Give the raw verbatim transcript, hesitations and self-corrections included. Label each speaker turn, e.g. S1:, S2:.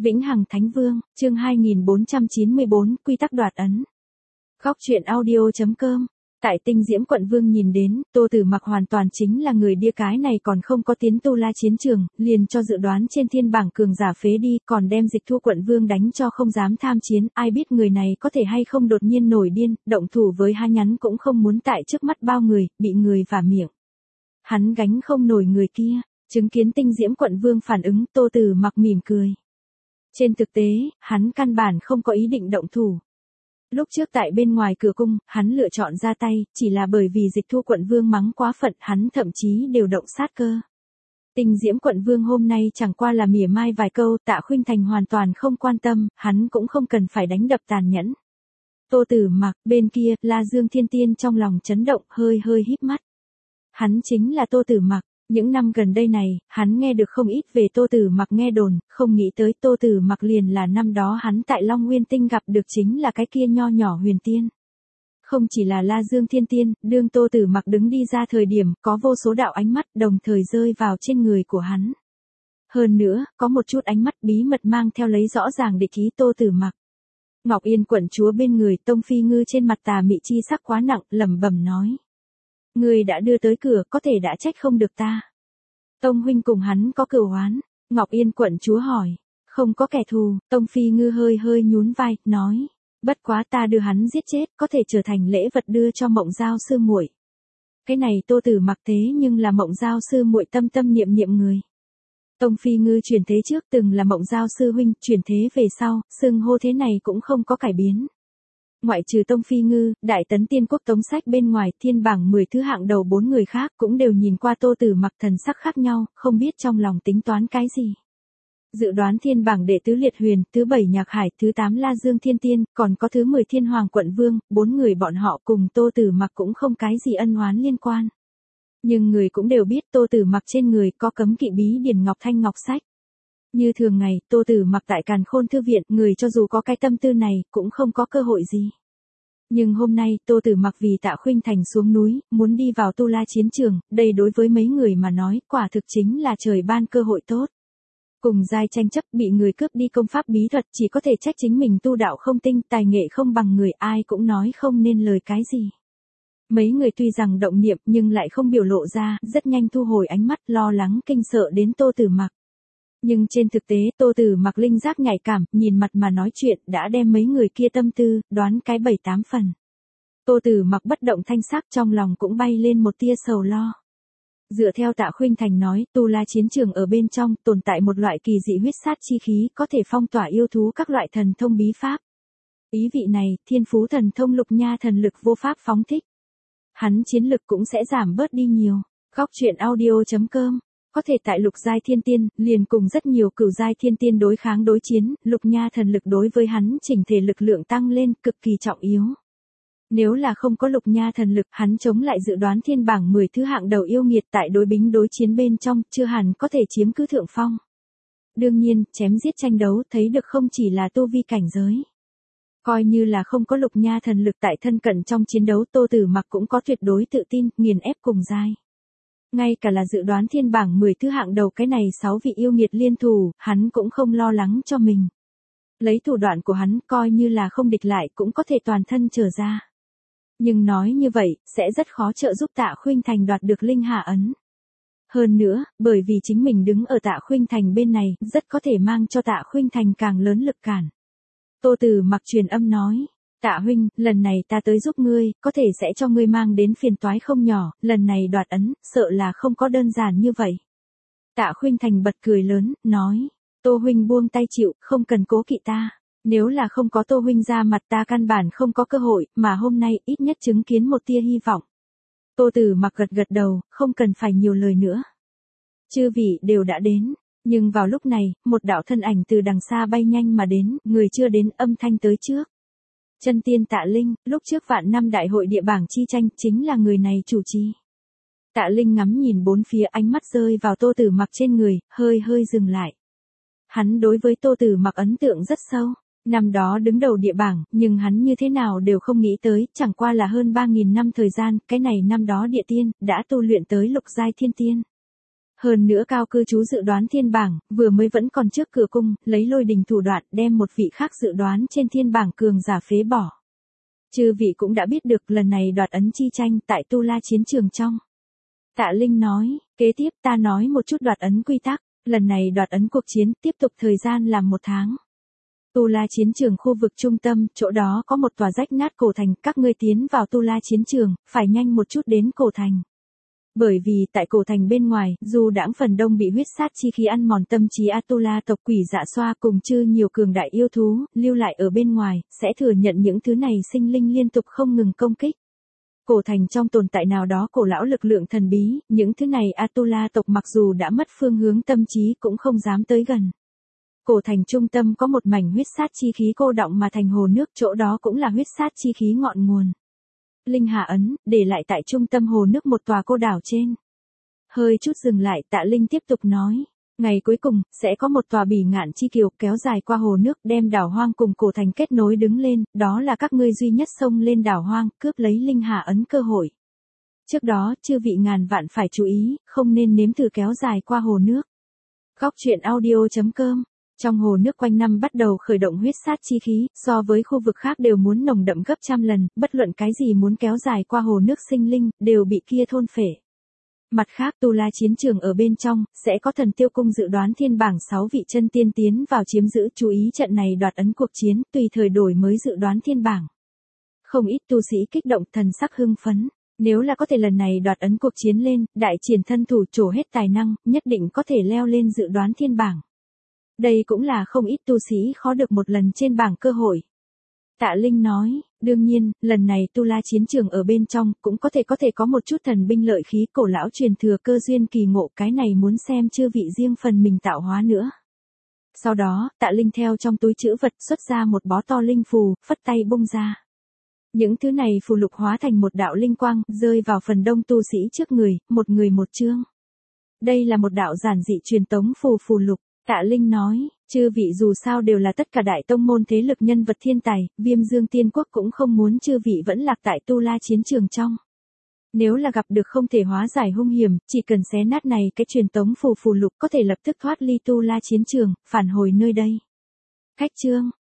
S1: Vĩnh Hằng Thánh Vương, chương hai nghìn bốn trăm chín mươi bốn, quy tắc đoạt ấn. Góc truyện audio chấm com. Tại Tinh Diễm quận vương nhìn đến, Tô Tử Mặc hoàn toàn chính là người đia cái này còn không có tiến tu la chiến trường, liền cho dự đoán trên thiên bảng cường giả phế đi, còn đem Dịch Thu quận vương đánh cho không dám tham chiến, ai biết người này có thể hay không đột nhiên nổi điên, động thủ với Ha Nhắn cũng không muốn tại trước mắt bao người, bị người vả miệng. Hắn gánh không nổi người kia, chứng kiến Tinh Diễm quận vương phản ứng, Tô Tử Mặc mỉm cười. Trên thực tế, hắn căn bản không có ý định động thủ. Lúc trước tại bên ngoài cửa cung, hắn lựa chọn ra tay, chỉ là bởi vì Dịch Thu quận vương mắng quá phận, hắn thậm chí đều động sát cơ. Tinh Diễm quận vương hôm nay chẳng qua là mỉa mai vài câu, Tạ Khuynh Thành hoàn toàn không quan tâm, hắn cũng không cần phải đánh đập tàn nhẫn. Tô Tử Mặc, bên kia, La Dương Thiên Tiên trong lòng chấn động, hơi hơi híp mắt. Hắn chính là Tô Tử Mặc. Những năm gần đây này, hắn nghe được không ít về Tô Tử Mặc nghe đồn, không nghĩ tới Tô Tử Mặc liền là năm đó hắn tại Long Nguyên Tinh gặp được chính là cái kia nho nhỏ huyền tiên. Không chỉ là La Dương Thiên Tiên, đương Tô Tử Mặc đứng đi ra thời điểm, có vô số đạo ánh mắt đồng thời rơi vào trên người của hắn. Hơn nữa, có một chút ánh mắt bí mật mang theo lấy rõ ràng địch ý Tô Tử Mặc. Ngọc Yên quận chúa bên người, Tông Phi Ngư trên mặt tà mị chi sắc quá nặng, lẩm bẩm nói. Người đã đưa tới cửa, có thể đã trách không được ta. Tông huynh cùng hắn có cửu oán, Ngọc Yên quận chúa hỏi. Không có kẻ thù, Tông Phi Ngư hơi hơi nhún vai, nói. Bất quá ta đưa hắn giết chết, có thể trở thành lễ vật đưa cho Mộng Giao sư muội. Cái này Tô Tử Mặc thế nhưng là Mộng Giao sư muội tâm tâm niệm niệm người. Tông Phi Ngư chuyển thế trước từng là Mộng Giao sư huynh, chuyển thế về sau, xưng hô thế này cũng không có cải biến. Ngoại trừ Tông Phi Ngư, Đại Tấn Tiên Quốc Tống Sách bên ngoài, thiên bảng mười thứ hạng đầu bốn người khác cũng đều nhìn qua Tô Tử Mặc thần sắc khác nhau, không biết trong lòng tính toán cái gì. Dự đoán thiên bảng đệ tứ Liệt Huyền, thứ bảy Nhạc Hải, thứ tám La Dương Thiên Tiên, còn có thứ mười Thiên Hoàng quận vương, bốn người bọn họ cùng Tô Tử Mặc cũng không cái gì ân oán liên quan. Nhưng người cũng đều biết Tô Tử Mặc trên người có cấm kỵ bí điển ngọc thanh ngọc sách. Như thường ngày, Tô Tử Mặc tại Càn Khôn thư viện, người cho dù có cái tâm tư này, cũng không có cơ hội gì. Nhưng hôm nay, Tô Tử Mặc vì Tạ Khuynh Thành xuống núi, muốn đi vào tu la chiến trường, đây đối với mấy người mà nói, quả thực chính là trời ban cơ hội tốt. Cùng giai tranh chấp, bị người cướp đi công pháp bí thuật, chỉ có thể trách chính mình tu đạo không tinh, tài nghệ không bằng người, ai cũng nói không nên lời cái gì. Mấy người tuy rằng động niệm nhưng lại không biểu lộ ra, rất nhanh thu hồi ánh mắt, lo lắng kinh sợ đến Tô Tử Mặc. Nhưng trên thực tế, Tô Tử Mặc linh giác nhạy cảm, nhìn mặt mà nói chuyện, đã đem mấy người kia tâm tư, đoán cái bảy tám phần. Tô Tử Mặc bất động thanh sắc, trong lòng cũng bay lên một tia sầu lo. Dựa theo Tạ Khuynh Thành nói, tu la chiến trường ở bên trong, tồn tại một loại kỳ dị huyết sát chi khí, có thể phong tỏa yêu thú các loại thần thông bí pháp. Ý vị này, thiên phú thần thông Lục Nha thần lực vô pháp phóng thích. Hắn chiến lực cũng sẽ giảm bớt đi nhiều. Góc truyện audio chấm com. Có thể tại lục giai thiên tiên, liền cùng rất nhiều cửu giai thiên tiên đối kháng đối chiến, Lục Nha thần lực đối với hắn chỉnh thể lực lượng tăng lên, cực kỳ trọng yếu. Nếu là không có Lục Nha thần lực, hắn chống lại dự đoán thiên bảng mười thứ hạng đầu yêu nghiệt tại đối bính đối chiến bên trong, chưa hẳn có thể chiếm cứ thượng phong. Đương nhiên, chém giết tranh đấu, thấy được không chỉ là tu vi cảnh giới. Coi như là không có Lục Nha thần lực tại thân cận trong chiến đấu, Tô Tử Mặc cũng có tuyệt đối tự tin, nghiền ép cùng giai. Ngay cả là dự đoán thiên bảng mười thứ hạng đầu cái này sáu vị yêu nghiệt liên thủ, hắn cũng không lo lắng cho mình. Lấy thủ đoạn của hắn, coi như là không địch lại cũng có thể toàn thân trở ra. Nhưng nói như vậy, sẽ rất khó trợ giúp Tạ Khuynh Thành đoạt được linh hạ ấn. Hơn nữa, bởi vì chính mình đứng ở Tạ Khuynh Thành bên này, rất có thể mang cho Tạ Khuynh Thành càng lớn lực cản. Tô Tử Mặc truyền âm nói. Tạ huynh, lần này ta tới giúp ngươi, có thể sẽ cho ngươi mang đến phiền toái không nhỏ, lần này đoạt ấn, sợ là không có đơn giản như vậy. Tạ Khuynh Thành bật cười lớn, nói, Tô huynh buông tay chịu, không cần cố kỵ ta. Nếu là không có Tô huynh ra mặt ta căn bản không có cơ hội, mà hôm nay ít nhất chứng kiến một tia hy vọng. Tô Tử Mặc gật gật đầu, không cần phải nhiều lời nữa. Chư vị đều đã đến, nhưng vào lúc này, một đạo thân ảnh từ đằng xa bay nhanh mà đến, người chưa đến âm thanh tới trước. Chân tiên Tạ Linh, lúc trước vạn năm đại hội địa bảng chi tranh, chính là người này chủ trì. Tạ Linh ngắm nhìn bốn phía, ánh mắt rơi vào Tô Tử Mặc trên người, hơi hơi dừng lại. Hắn đối với Tô Tử Mặc ấn tượng rất sâu, năm đó đứng đầu địa bảng, nhưng hắn như thế nào đều không nghĩ tới, chẳng qua là hơn ba nghìn năm thời gian, cái này năm đó địa tiên, đã tu luyện tới lục giai thiên tiên. Hơn nữa cao cư chú dự đoán thiên bảng, vừa mới vẫn còn trước cửa cung, lấy lôi đình thủ đoạn đem một vị khác dự đoán trên thiên bảng cường giả phế bỏ. Chư vị cũng đã biết được lần này đoạt ấn chi tranh tại Tu La chiến trường trong. Tạ Linh nói, kế tiếp ta nói một chút đoạt ấn quy tắc, lần này đoạt ấn cuộc chiến tiếp tục thời gian làm một tháng. Tu La chiến trường khu vực trung tâm, chỗ đó có một tòa rách nát cổ thành, các ngươi tiến vào Tu La chiến trường, phải nhanh một chút đến cổ thành. Bởi vì tại cổ thành bên ngoài, dù đãng phần đông bị huyết sát chi khí ăn mòn tâm trí Atula tộc quỷ dạ xoa cùng chư nhiều cường đại yêu thú, lưu lại ở bên ngoài, sẽ thừa nhận những thứ này sinh linh liên tục không ngừng công kích. Cổ thành trong tồn tại nào đó cổ lão lực lượng thần bí, những thứ này Atula tộc mặc dù đã mất phương hướng tâm trí cũng không dám tới gần. Cổ thành trung tâm có một mảnh huyết sát chi khí cô đọng mà thành hồ nước, chỗ đó cũng là huyết sát chi khí ngọn nguồn. Linh Hà ấn, để lại tại trung tâm hồ nước một tòa cô đảo trên. Hơi chút dừng lại, Tạ Linh tiếp tục nói, ngày cuối cùng, sẽ có một tòa bỉ ngạn chi kiều kéo dài qua hồ nước đem đảo hoang cùng cổ thành kết nối đứng lên, đó là các ngươi duy nhất xông lên đảo hoang, cướp lấy Linh Hà ấn cơ hội. Trước đó, chư vị ngàn vạn phải chú ý, không nên nếm thử kéo dài qua hồ nước. Góc truyện audio chấm com. Trong hồ nước quanh năm bắt đầu khởi động huyết sát chi khí, so với khu vực khác đều muốn nồng đậm gấp trăm lần, bất luận cái gì muốn kéo dài qua hồ nước sinh linh, đều bị kia thôn phệ. Mặt khác Tu La chiến trường ở bên trong, sẽ có thần tiêu cung dự đoán thiên bảng sáu vị chân tiên tiến vào chiếm giữ, chú ý trận này đoạt ấn cuộc chiến, tùy thời đổi mới dự đoán thiên bảng. Không ít tu sĩ kích động thần sắc hưng phấn. Nếu là có thể lần này đoạt ấn cuộc chiến lên, đại triển thân thủ trổ hết tài năng, nhất định có thể leo lên dự đoán thiên bảng. Đây cũng là không ít tu sĩ khó được một lần trên bảng cơ hội. Tạ Linh nói, đương nhiên, lần này Tu La chiến trường ở bên trong, cũng có thể có thể có một chút thần binh lợi khí cổ lão truyền thừa cơ duyên kỳ ngộ, cái này muốn xem chư vị riêng phần mình tạo hóa nữa. Sau đó, Tạ Linh theo trong túi trữ vật xuất ra một bó to linh phù, phất tay bung ra. Những thứ này phù lục hóa thành một đạo linh quang, rơi vào phần đông tu sĩ trước người, một người một chương. Đây là một đạo giản dị truyền tống phù phù lục. Tạ Linh nói, chư vị dù sao đều là tất cả đại tông môn thế lực nhân vật thiên tài, Viêm Dương Tiên Quốc cũng không muốn chư vị vẫn lạc tại Tu La chiến trường trong. Nếu là gặp được không thể hóa giải hung hiểm, chỉ cần xé nát này cái truyền tống phù phù lục có thể lập tức thoát ly Tu La chiến trường, phản hồi nơi đây. Cách chương